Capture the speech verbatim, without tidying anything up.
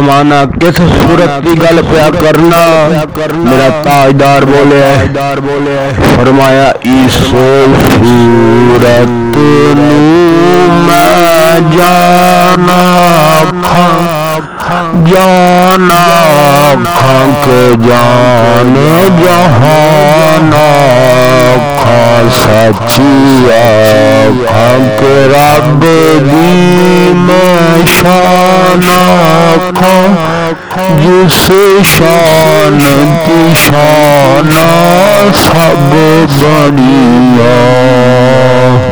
फरमाना किस सूरत की गल प्या करना। मेरा ताजदार बोले ताजदार बोले फरमाया ईसो सूरत नू मैं जाना जाना खाक जान जहाना खा सचिया खाक रब दी मैं शाना खा जिस शान की शाना सब बनिया।